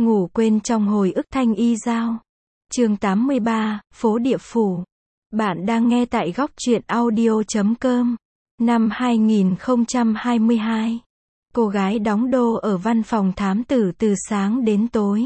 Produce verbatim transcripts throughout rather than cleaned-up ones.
Ngủ quên trong hồi ức Thanh Y Giao. Chương tám mươi ba, Phố Địa Phủ. Bạn đang nghe tại góc truyện audio chấm com. Năm hai nghìn không trăm hai mươi hai. Cô gái đóng đô ở văn phòng thám tử từ sáng đến tối.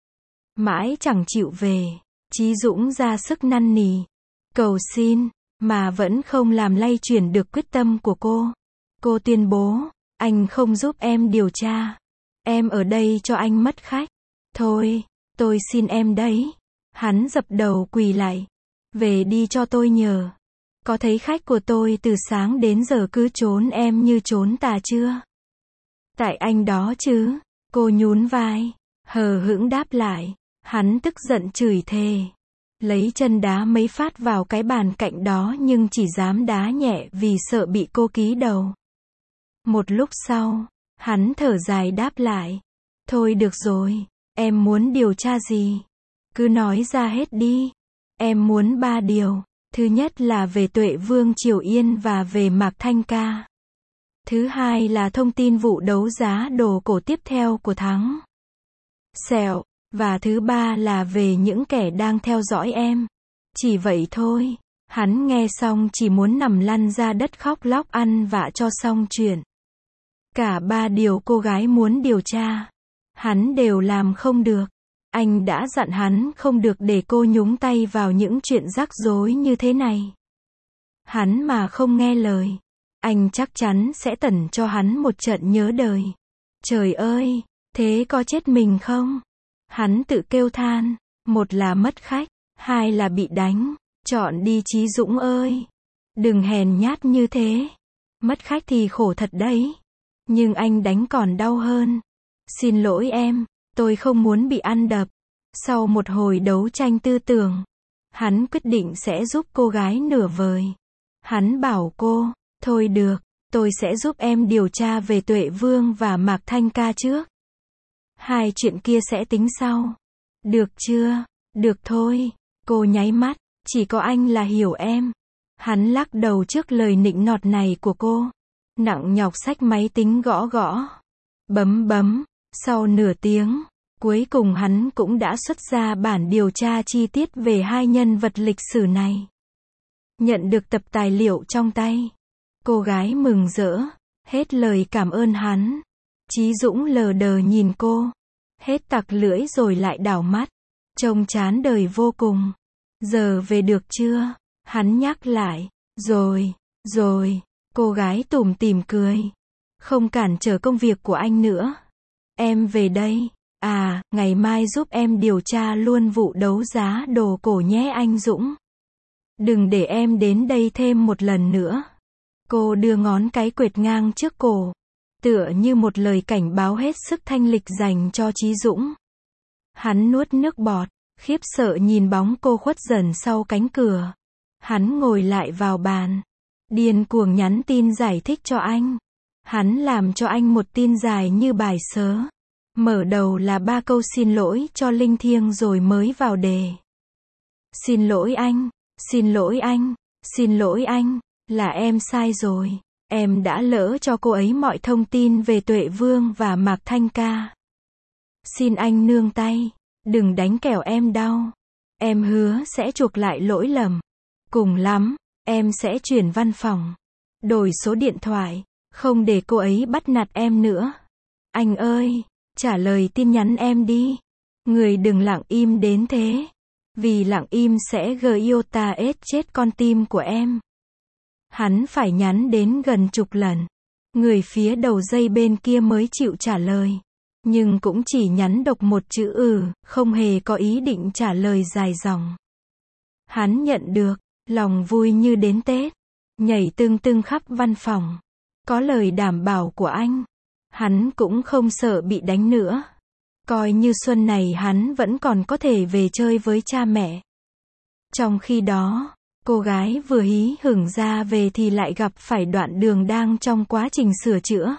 Mãi chẳng chịu về. Chí Dũng ra sức năn nỉ, cầu xin, mà vẫn không làm lay chuyển được quyết tâm của cô. Cô tuyên bố, anh không giúp em điều tra. Em ở đây cho anh mất khách. Thôi, tôi xin em đấy. Hắn dập đầu quỳ lại. Về đi cho tôi nhờ. Có thấy khách của tôi từ sáng đến giờ cứ trốn em như trốn tà chưa? Tại anh đó chứ. Cô nhún vai, hờ hững đáp lại. Hắn tức giận chửi thề. Lấy chân đá mấy phát vào cái bàn cạnh đó nhưng chỉ dám đá nhẹ vì sợ bị cô ký đầu. Một lúc sau, hắn thở dài đáp lại. Thôi được rồi, em muốn điều tra gì? Cứ nói ra hết đi. Em muốn ba điều. Thứ nhất là về Tuệ Vương Triều Yên và về Mạc Thanh Ca. Thứ hai là thông tin vụ đấu giá đồ cổ tiếp theo của Thắng Sẹo. Và thứ ba là về những kẻ đang theo dõi em. Chỉ vậy thôi. Hắn nghe xong chỉ muốn nằm lăn ra đất khóc lóc ăn vạ cho xong chuyện. Cả ba điều cô gái muốn điều tra, hắn đều làm không được. Anh đã dặn hắn không được để cô nhúng tay vào những chuyện rắc rối như thế này. Hắn mà không nghe lời, anh chắc chắn sẽ tẩn cho hắn một trận nhớ đời. Trời ơi, thế có chết mình không? Hắn tự kêu than, một là mất khách, hai là bị đánh. Chọn đi Chí Dũng ơi. Đừng hèn nhát như thế. Mất khách thì khổ thật đấy. Nhưng anh đánh còn đau hơn. Xin lỗi em, tôi không muốn bị ăn đập. Sau một hồi đấu tranh tư tưởng, hắn quyết định sẽ giúp cô gái nửa vời. Hắn bảo cô, thôi được, tôi sẽ giúp em điều tra về Tuệ Vương và Mạc Thanh Ca trước. Hai chuyện kia sẽ tính sau. Được chưa? Được thôi. Cô nháy mắt, chỉ có anh là hiểu em. Hắn lắc đầu trước lời nịnh nọt này của cô. Nặng nhọc xách máy tính gõ gõ. Bấm bấm. Sau nửa tiếng, cuối cùng hắn cũng đã xuất ra bản điều tra chi tiết về hai nhân vật lịch sử này. Nhận được tập tài liệu trong tay, cô gái mừng rỡ, hết lời cảm ơn hắn. Chí Dũng lờ đờ nhìn cô, hết tặc lưỡi rồi lại đảo mắt, trông chán đời vô cùng. Giờ về được chưa? Hắn nhắc lại. Rồi, rồi. Cô gái tủm tỉm cười. Không cản trở công việc của anh nữa. Em về đây. À, ngày mai giúp em điều tra luôn vụ đấu giá đồ cổ nhé anh Dũng. Đừng để em đến đây thêm một lần nữa. Cô đưa ngón cái quệt ngang trước cổ, tựa như một lời cảnh báo hết sức thanh lịch dành cho Chí Dũng. Hắn nuốt nước bọt, khiếp sợ nhìn bóng cô khuất dần sau cánh cửa. Hắn ngồi lại vào bàn, điên cuồng nhắn tin giải thích cho anh. Hắn làm cho anh một tin dài như bài sớ. Mở đầu là ba câu xin lỗi cho linh thiêng rồi mới vào đề. Xin lỗi anh, xin lỗi anh, xin lỗi anh, là em sai rồi. Em đã lỡ cho cô ấy mọi thông tin về Tuệ Vương và Mạc Thanh Ca. Xin anh nương tay, đừng đánh kẻo em đau. Em hứa sẽ chuộc lại lỗi lầm. Cùng lắm, em sẽ chuyển văn phòng, đổi số điện thoại, không để cô ấy bắt nạt em nữa. Anh ơi, trả lời tin nhắn em đi. Người đừng lặng im đến thế. Vì lặng im sẽ gây iota ết chết con tim của em. Hắn phải nhắn đến gần chục lần. Người phía đầu dây bên kia mới chịu trả lời. Nhưng cũng chỉ nhắn độc một chữ ừ, không hề có ý định trả lời dài dòng. Hắn nhận được, lòng vui như đến Tết. Nhảy tưng tưng khắp văn phòng. Có lời đảm bảo của anh. Hắn cũng không sợ bị đánh nữa. Coi như xuân này hắn vẫn còn có thể về chơi với cha mẹ. Trong khi đó, cô gái vừa hí hửng ra về thì lại gặp phải đoạn đường đang trong quá trình sửa chữa.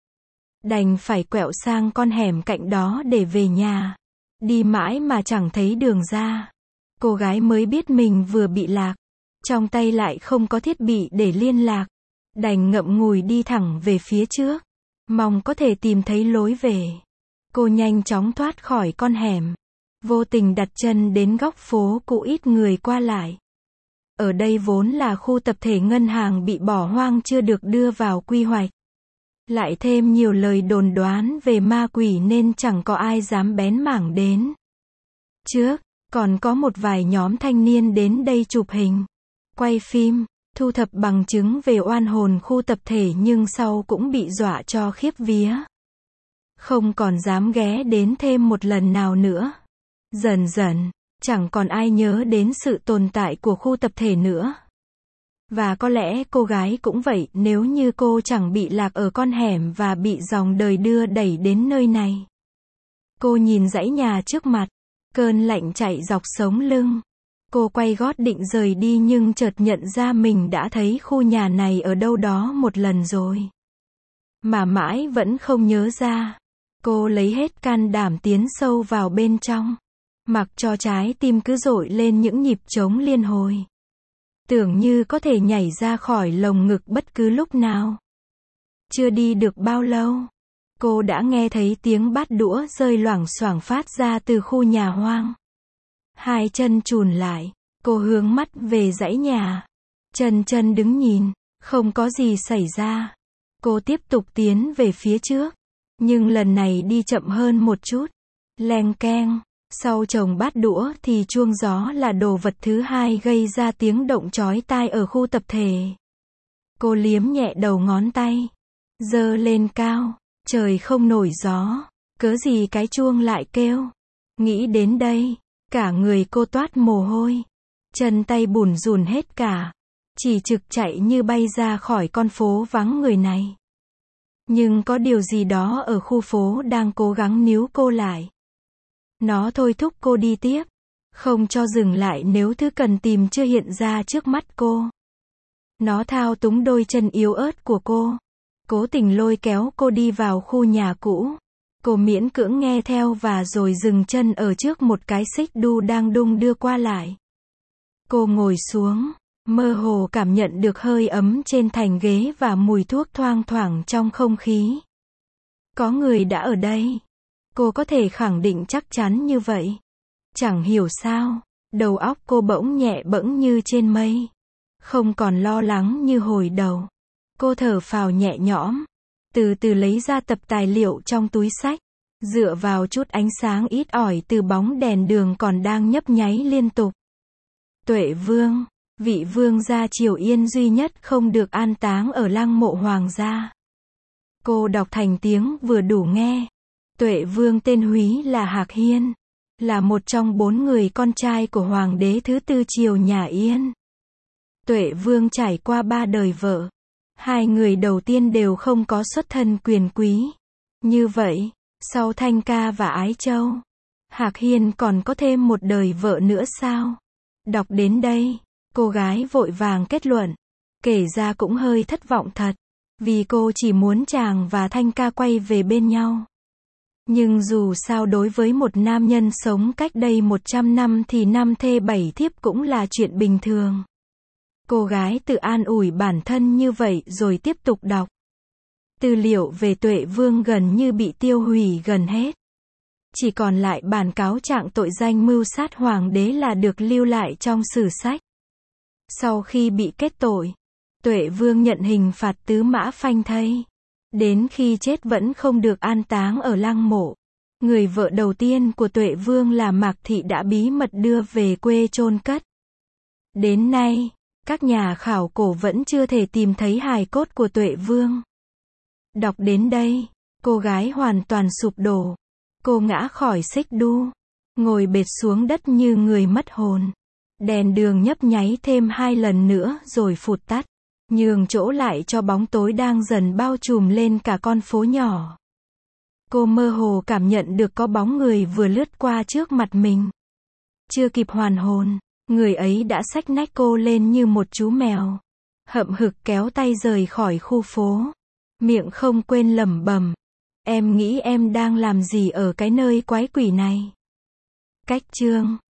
Đành phải quẹo sang con hẻm cạnh đó để về nhà. Đi mãi mà chẳng thấy đường ra. Cô gái mới biết mình vừa bị lạc. Trong tay lại không có thiết bị để liên lạc. Đành ngậm ngùi đi thẳng về phía trước. Mong có thể tìm thấy lối về. Cô nhanh chóng thoát khỏi con hẻm, vô tình đặt chân đến góc phố cũ ít người qua lại. Ở đây vốn là khu tập thể ngân hàng bị bỏ hoang chưa được đưa vào quy hoạch. Lại thêm nhiều lời đồn đoán về ma quỷ nên chẳng có ai dám bén mảng đến. Trước, còn có một vài nhóm thanh niên đến đây chụp hình, quay phim, thu thập bằng chứng về oan hồn khu tập thể nhưng sau cũng bị dọa cho khiếp vía. Không còn dám ghé đến thêm một lần nào nữa. Dần dần, chẳng còn ai nhớ đến sự tồn tại của khu tập thể nữa. Và có lẽ cô gái cũng vậy nếu như cô chẳng bị lạc ở con hẻm và bị dòng đời đưa đẩy đến nơi này. Cô nhìn dãy nhà trước mặt, cơn lạnh chạy dọc sống lưng. Cô quay gót định rời đi nhưng chợt nhận ra mình đã thấy khu nhà này ở đâu đó một lần rồi. Mà mãi vẫn không nhớ ra. Cô lấy hết can đảm tiến sâu vào bên trong. Mặc cho trái tim cứ dội lên những nhịp trống liên hồi. Tưởng như có thể nhảy ra khỏi lồng ngực bất cứ lúc nào. Chưa đi được bao lâu, cô đã nghe thấy tiếng bát đũa rơi loảng xoảng phát ra từ khu nhà hoang. Hai chân chùn lại, cô hướng mắt về dãy nhà. Chân chân đứng nhìn, không có gì xảy ra. Cô tiếp tục tiến về phía trước, nhưng lần này đi chậm hơn một chút. Leng keng. Sau chồng bát đũa thì chuông gió là đồ vật thứ hai gây ra tiếng động chói tai ở khu tập thể. Cô liếm nhẹ đầu ngón tay, giơ lên cao, trời không nổi gió, cớ gì cái chuông lại kêu. Nghĩ đến đây, cả người cô toát mồ hôi, chân tay bủn rủn hết cả, chỉ trực chạy như bay ra khỏi con phố vắng người này. Nhưng có điều gì đó ở khu phố đang cố gắng níu cô lại. Nó thôi thúc cô đi tiếp, không cho dừng lại nếu thứ cần tìm chưa hiện ra trước mắt cô. Nó thao túng đôi chân yếu ớt của cô, cố tình lôi kéo cô đi vào khu nhà cũ. Cô miễn cưỡng nghe theo và rồi dừng chân ở trước một cái xích đu đang đung đưa qua lại. Cô ngồi xuống, mơ hồ cảm nhận được hơi ấm trên thành ghế và mùi thuốc thoang thoảng trong không khí. Có người đã ở đây. Cô có thể khẳng định chắc chắn như vậy. Chẳng hiểu sao, đầu óc cô bỗng nhẹ bẫng như trên mây. Không còn lo lắng như hồi đầu. Cô thở phào nhẹ nhõm, từ từ lấy ra tập tài liệu trong túi xách, dựa vào chút ánh sáng ít ỏi từ bóng đèn đường còn đang nhấp nháy liên tục. Tuệ Vương, vị vương gia Triều Yên duy nhất không được an táng ở lăng mộ hoàng gia. Cô đọc thành tiếng vừa đủ nghe. Tuệ Vương tên húy là Hạc Hiên, là một trong bốn người con trai của hoàng đế thứ tư triều nhà Yên. Tuệ Vương trải qua ba đời vợ. Hai người đầu tiên đều không có xuất thân quyền quý. Như vậy, sau Thanh Ca và Ái Châu, Hạc Hiên còn có thêm một đời vợ nữa sao? Đọc đến đây, cô gái vội vàng kết luận. Kể ra cũng hơi thất vọng thật, vì cô chỉ muốn chàng và Thanh Ca quay về bên nhau. Nhưng dù sao đối với một nam nhân sống cách đây một trăm năm thì năm thê bảy thiếp cũng là chuyện bình thường. Cô gái tự an ủi bản thân như vậy rồi tiếp tục đọc. Tư liệu về Tuệ Vương gần như bị tiêu hủy gần hết. Chỉ còn lại bản cáo trạng tội danh mưu sát hoàng đế là được lưu lại trong sử sách. Sau khi bị kết tội, Tuệ Vương nhận hình phạt tứ mã phanh thây. Đến khi chết vẫn không được an táng ở lăng mộ. Người vợ đầu tiên của Tuệ Vương là Mạc Thị đã bí mật đưa về quê chôn cất. Đến nay, các nhà khảo cổ vẫn chưa thể tìm thấy hài cốt của Tuệ Vương. Đọc đến đây, cô gái hoàn toàn sụp đổ. Cô ngã khỏi xích đu, ngồi bệt xuống đất như người mất hồn. Đèn đường nhấp nháy thêm hai lần nữa rồi phụt tắt, nhường chỗ lại cho bóng tối đang dần bao trùm lên cả con phố nhỏ. Cô mơ hồ cảm nhận được có bóng người vừa lướt qua trước mặt mình. Chưa kịp hoàn hồn, người ấy đã xách nách cô lên như một chú mèo. Hậm hực kéo tay rời khỏi khu phố. Miệng không quên lẩm bẩm. Em nghĩ em đang làm gì ở cái nơi quái quỷ này? Cách chương